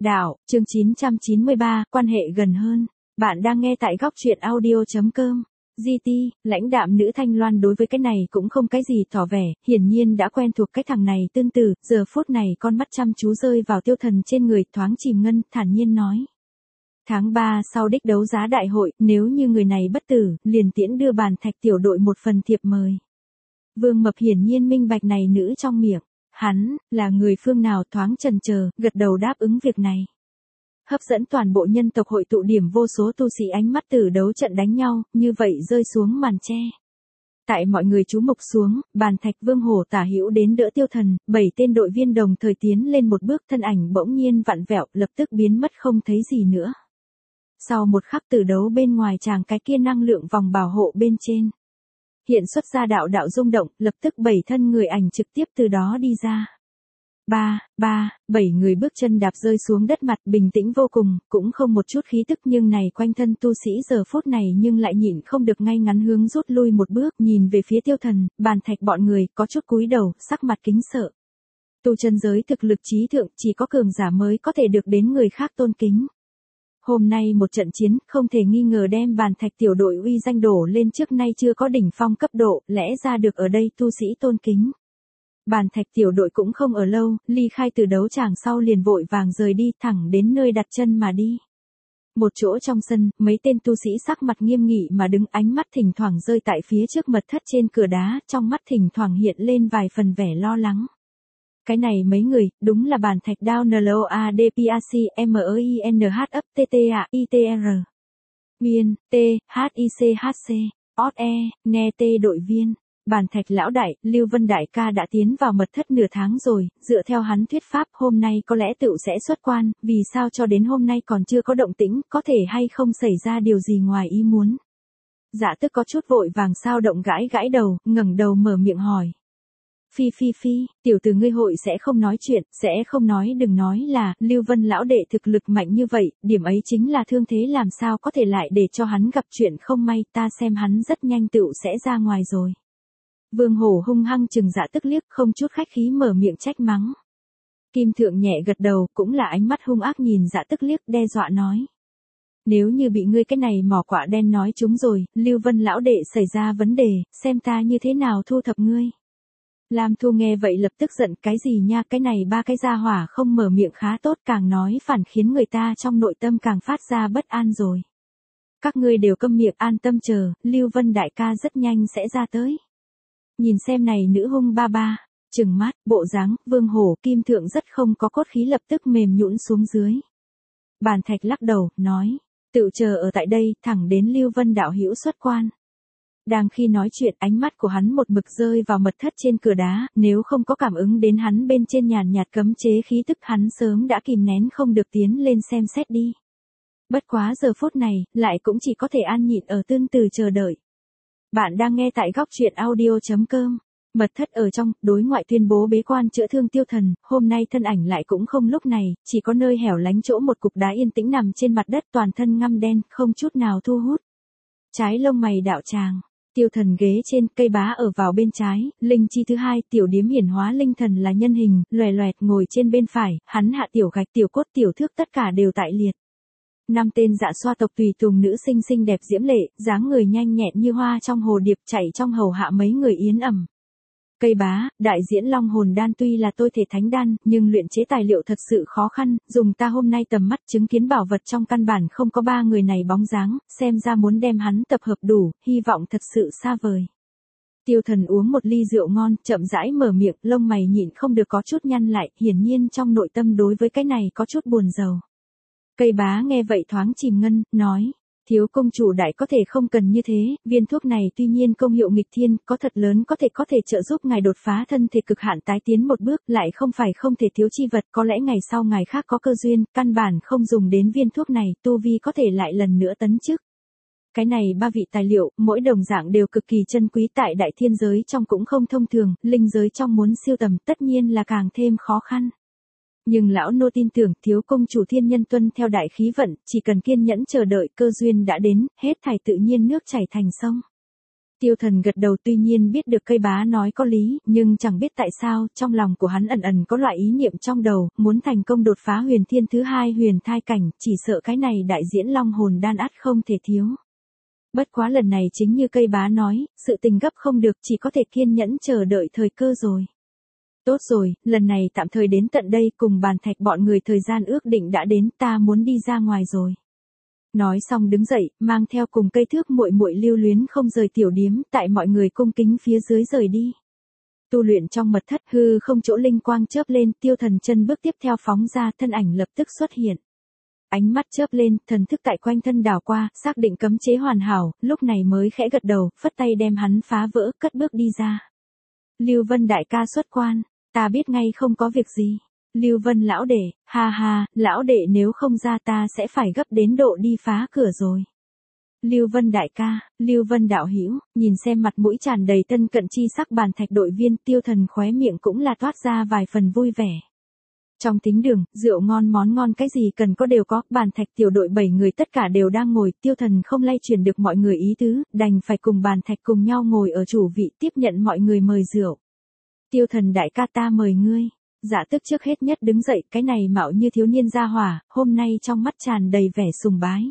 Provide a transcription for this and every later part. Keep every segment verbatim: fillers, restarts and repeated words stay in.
Đạo, chương chín trăm chín mươi ba, quan hệ gần hơn. Bạn đang nghe tại góc truyện audio.com. giê tê, lãnh đạm nữ Thanh Loan đối với cái này cũng không cái gì tỏ vẻ, hiển nhiên đã quen thuộc cái thằng này tương tự, giờ phút này con mắt chăm chú rơi vào Tiêu Thần trên người, thoáng chìm ngân, thản nhiên nói. Tháng ba sau đích đấu giá đại hội, nếu như người này bất tử, liền tiễn đưa Bàn Thạch tiểu đội một phần thiệp mời. Vương Mập hiển nhiên minh bạch này nữ trong miệng. Hắn, là người phương nào thoáng chần chờ, gật đầu đáp ứng việc này. Hấp dẫn toàn bộ nhân tộc hội tụ điểm vô số tu sĩ ánh mắt từ đấu trận đánh nhau, như vậy rơi xuống màn che. Tại mọi người chú mục xuống, Bàn Thạch Vương Hổ tả hữu đến đỡ Tiêu Thần, bảy tên đội viên đồng thời tiến lên một bước, thân ảnh bỗng nhiên vặn vẹo, lập tức biến mất không thấy gì nữa. Sau một khắc từ đấu bên ngoài chàng cái kia năng lượng vòng bảo hộ bên trên. Hiện xuất ra đạo đạo rung động, lập tức bảy thân người ảnh trực tiếp từ đó đi ra. Ba, ba, bảy người bước chân đạp rơi xuống đất mặt bình tĩnh vô cùng, cũng không một chút khí tức, nhưng này quanh thân tu sĩ giờ phút này nhưng lại nhịn không được ngay ngắn hướng rút lui một bước, nhìn về phía Tiêu Thần, Bàn Thạch bọn người, có chút cúi đầu, sắc mặt kính sợ. Tu chân giới thực lực trí thượng, chỉ có cường giả mới có thể được đến người khác tôn kính. Hôm nay một trận chiến, không thể nghi ngờ đem Bàn Thạch tiểu đội uy danh đổ lên trước nay chưa có đỉnh phong cấp độ, lẽ ra được ở đây tu sĩ tôn kính. Bàn Thạch tiểu đội cũng không ở lâu, ly khai từ đấu tràng sau liền vội vàng rời đi, thẳng đến nơi đặt chân mà đi. Một chỗ trong sân, mấy tên tu sĩ sắc mặt nghiêm nghị mà đứng, ánh mắt thỉnh thoảng rơi tại phía trước mật thất trên cửa đá, trong mắt thỉnh thoảng hiện lên vài phần vẻ lo lắng. Cái này mấy người, đúng là Bàn Thạch Đao en lờ o a đê pê a xê, em e i en hát ấp tê tê a i tê rờ. Viên, T, H I C H C, O T E, N E T đội viên. Bàn Thạch lão đại, Lưu Vân đại ca đã tiến vào mật thất nửa tháng rồi, dựa theo hắn thuyết pháp hôm nay có lẽ tựu sẽ xuất quan, vì sao cho đến hôm nay còn chưa có động tĩnh, có thể hay không xảy ra điều gì ngoài ý muốn. Dạ Tức có chút vội vàng sao động gãi gãi đầu, ngẩng đầu mở miệng hỏi. Phi phi phi, tiểu tử ngươi hội sẽ không nói chuyện, sẽ không nói đừng nói là, Lưu Vân lão đệ thực lực mạnh như vậy, điểm ấy chính là thương thế làm sao có thể lại để cho hắn gặp chuyện không may, ta xem hắn rất nhanh tựu sẽ ra ngoài rồi. Vương Hổ hung hăng chừng Dạ Tức liếc, không chút khách khí mở miệng trách mắng. Kim Thượng nhẹ gật đầu, cũng là ánh mắt hung ác nhìn Dạ Tức liếc, đe dọa nói. Nếu như bị ngươi cái này mỏ quạ đen nói chúng rồi, Lưu Vân lão đệ xảy ra vấn đề, xem ta như thế nào thu thập ngươi. Lam Thu nghe vậy lập tức giận, cái gì nha, cái này ba cái gia hỏa không mở miệng khá tốt, càng nói phản khiến người ta trong nội tâm càng phát ra bất an rồi. Các ngươi đều câm miệng, an tâm chờ, Lưu Vân đại ca rất nhanh sẽ ra tới. Nhìn xem này nữ hung ba ba, trừng mắt, bộ dáng, Vương Hổ, Kim Thượng rất không có cốt khí lập tức mềm nhũn xuống dưới. Bàn Thạch lắc đầu, nói, tự chờ ở tại đây, thẳng đến Lưu Vân đạo hữu xuất quan. Đang khi nói chuyện, ánh mắt của hắn một mực rơi vào mật thất trên cửa đá, nếu không có cảm ứng đến hắn bên trên nhàn nhạt cấm chế khí tức, hắn sớm đã kìm nén không được tiến lên xem xét đi. Bất quá giờ phút này, lại cũng chỉ có thể an nhịn ở tương từ chờ đợi. Bạn đang nghe tại góc truyện audio.com. Mật thất ở trong, đối ngoại tuyên bố bế quan chữa thương Tiêu Thần, hôm nay thân ảnh lại cũng không lúc này, chỉ có nơi hẻo lánh chỗ một cục đá yên tĩnh nằm trên mặt đất, toàn thân ngăm đen, không chút nào thu hút. Trái lông mày đạo tràng. Tiêu Thần ghế trên, cây bá ở vào bên trái, linh chi thứ hai, tiểu điếm hiển hóa linh thần là nhân hình, loè loẹt ngồi trên bên phải, hắn hạ tiểu gạch tiểu cốt tiểu thước tất cả đều tại liệt. Năm tên Dạ Xoa tộc tùy tùng nữ xinh xinh đẹp diễm lệ, dáng người nhanh nhẹn như hoa trong hồ điệp, chạy trong hầu hạ mấy người yến ẩm. Cây bá, đại diễn long hồn đan tuy là tôi thể thánh đan, nhưng luyện chế tài liệu thật sự khó khăn, dùng ta hôm nay tầm mắt chứng kiến bảo vật trong căn bản không có ba người này bóng dáng, xem ra muốn đem hắn tập hợp đủ, hy vọng thật sự xa vời. Tiêu Thần uống một ly rượu ngon, chậm rãi mở miệng, lông mày nhịn không được có chút nhăn lại, hiển nhiên trong nội tâm đối với cái này có chút buồn rầu. Cây bá nghe vậy thoáng chìm ngân, nói, thiếu công chủ đại có thể không cần như thế, viên thuốc này tuy nhiên công hiệu nghịch thiên, có thật lớn có thể có thể trợ giúp ngài đột phá thân thể cực hạn tái tiến một bước, lại không phải không thể thiếu chi vật, có lẽ ngày sau ngài khác có cơ duyên, căn bản không dùng đến viên thuốc này, tu vi có thể lại lần nữa tấn chức. Cái này ba vị tài liệu, mỗi đồng dạng đều cực kỳ chân quý, tại đại thiên giới trong cũng không thông thường, linh giới trong muốn siêu tầm tất nhiên là càng thêm khó khăn. Nhưng lão nô tin tưởng thiếu công chủ thiên nhân tuân theo đại khí vận, chỉ cần kiên nhẫn chờ đợi cơ duyên đã đến, hết thảy tự nhiên nước chảy thành sông. Tiêu Thần gật đầu, tuy nhiên biết được cây bá nói có lý, nhưng chẳng biết tại sao, trong lòng của hắn ẩn ẩn có loại ý niệm trong đầu, muốn thành công đột phá huyền thiên thứ hai huyền thai cảnh, chỉ sợ cái này đại diễn long hồn đan ắt không thể thiếu. Bất quá lần này chính như cây bá nói, sự tình gấp không được, chỉ có thể kiên nhẫn chờ đợi thời cơ rồi. Tốt rồi, lần này tạm thời đến tận đây, cùng Bàn Thạch bọn người thời gian ước định đã đến, ta muốn đi ra ngoài rồi. Nói xong đứng dậy, mang theo cùng cây thước muội muội lưu luyến không rời tiểu điếm, tại mọi người cung kính phía dưới rời đi. Tu luyện trong mật thất, hư không chỗ linh quang chớp lên, Tiêu Thần chân bước tiếp theo phóng ra, thân ảnh lập tức xuất hiện. Ánh mắt chớp lên, thần thức tại quanh thân đảo qua, xác định cấm chế hoàn hảo, lúc này mới khẽ gật đầu, phất tay đem hắn phá vỡ, cất bước đi ra. Lưu Vân đại ca xuất quan, ta biết ngay không có việc gì. Lưu Vân lão đệ, ha ha, lão đệ nếu không ra ta sẽ phải gấp đến độ đi phá cửa rồi. Lưu Vân đại ca, Lưu Vân đạo hữu, nhìn xem mặt mũi tràn đầy tân cận chi sắc Bàn Thạch đội viên, Tiêu Thần khóe miệng cũng là toát ra vài phần vui vẻ. Trong thính đường, rượu ngon món ngon cái gì cần có đều có, Bàn Thạch tiểu đội bảy người tất cả đều đang ngồi, Tiêu Thần không lay chuyển được mọi người ý tứ, đành phải cùng Bàn Thạch cùng nhau ngồi ở chủ vị tiếp nhận mọi người mời rượu. Tiêu Thần đại ca ta mời ngươi. Dạ tức trước hết nhất đứng dậy, cái này mạo như thiếu niên gia hỏa, hôm nay trong mắt tràn đầy vẻ sùng bái.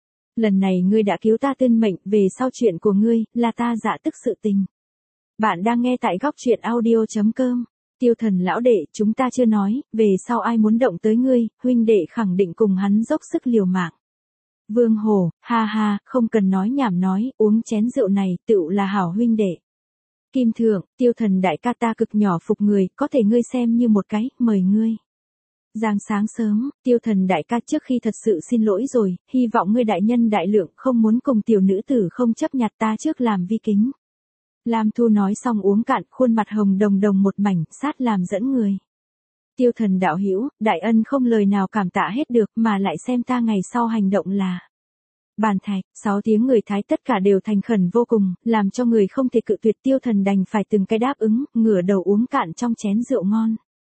Lần này ngươi đã cứu ta tên mệnh, về sau chuyện của ngươi, là ta dạ tức sự tình. Bạn đang nghe tại góc truyện audio chấm com. Tiêu Thần lão đệ, chúng ta chưa nói, về sau ai muốn động tới ngươi, huynh đệ khẳng định cùng hắn dốc sức liều mạng. Vương Hồ, ha ha, không cần nói nhảm nói, uống chén rượu này, tựu là hảo huynh đệ. Kim Thượng, Tiêu Thần đại ca ta cực nhỏ phục người, có thể ngươi xem như một cái, mời ngươi. Giang sáng sớm, Tiêu Thần đại ca trước khi thật sự xin lỗi rồi, hy vọng ngươi đại nhân đại lượng không muốn cùng tiểu nữ tử không chấp nhặt ta trước làm vi kính. Lam Thu nói xong uống cạn, khuôn mặt hồng đồng đồng một mảnh, sát làm dẫn người. Tiêu Thần đạo hữu, đại ân không lời nào cảm tạ hết được, mà lại xem ta ngày sau hành động là. Bàn Thạch, sáu tiếng người Thái tất cả đều thành khẩn vô cùng, làm cho người không thể cự tuyệt, Tiêu Thần đành phải từng cái đáp ứng, ngửa đầu uống cạn trong chén rượu ngon.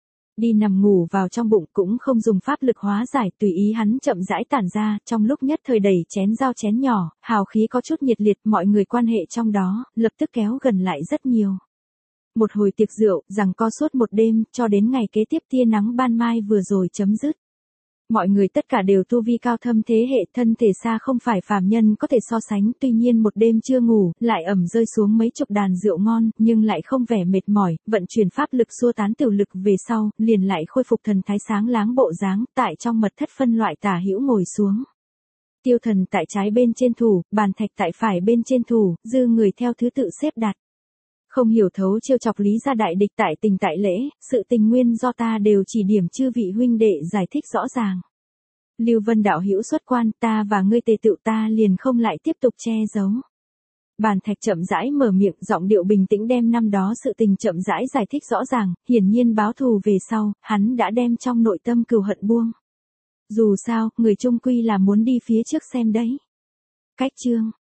Đi nằm ngủ vào trong bụng cũng không dùng pháp lực hóa giải, tùy ý hắn chậm rãi tản ra, trong lúc nhất thời đẩy chén dao chén nhỏ, hào khí có chút nhiệt liệt, mọi người quan hệ trong đó, lập tức kéo gần lại rất nhiều. Một hồi tiệc rượu, giằng co suốt một đêm, cho đến ngày kế tiếp tia nắng ban mai vừa rồi chấm dứt. Mọi người tất cả đều tu vi cao thâm thế hệ, thân thể xa không phải phàm nhân có thể so sánh, tuy nhiên một đêm chưa ngủ, lại ẩm rơi xuống mấy chục đàn rượu ngon, nhưng lại không vẻ mệt mỏi, vận chuyển pháp lực xua tán tiểu lực về sau, liền lại khôi phục thần thái sáng láng bộ dáng, tại trong mật thất phân loại tả hữu ngồi xuống. Tiêu Thần tại trái bên trên thủ, Bàn Thạch tại phải bên trên thủ, dư người theo thứ tự xếp đặt. Không hiểu thấu trêu chọc lý gia đại địch tại tình tại lễ, sự tình nguyên do ta đều chỉ điểm chư vị huynh đệ giải thích rõ ràng. Lưu Vân đạo hữu xuất quan, ta và ngươi tề tựu ta liền không lại tiếp tục che giấu. Bàn Thạch chậm rãi mở miệng, giọng điệu bình tĩnh đem năm đó sự tình chậm rãi giải thích rõ ràng, hiển nhiên báo thù về sau, hắn đã đem trong nội tâm cừu hận buông. Dù sao, người chung quy là muốn đi phía trước xem đấy. Cách chương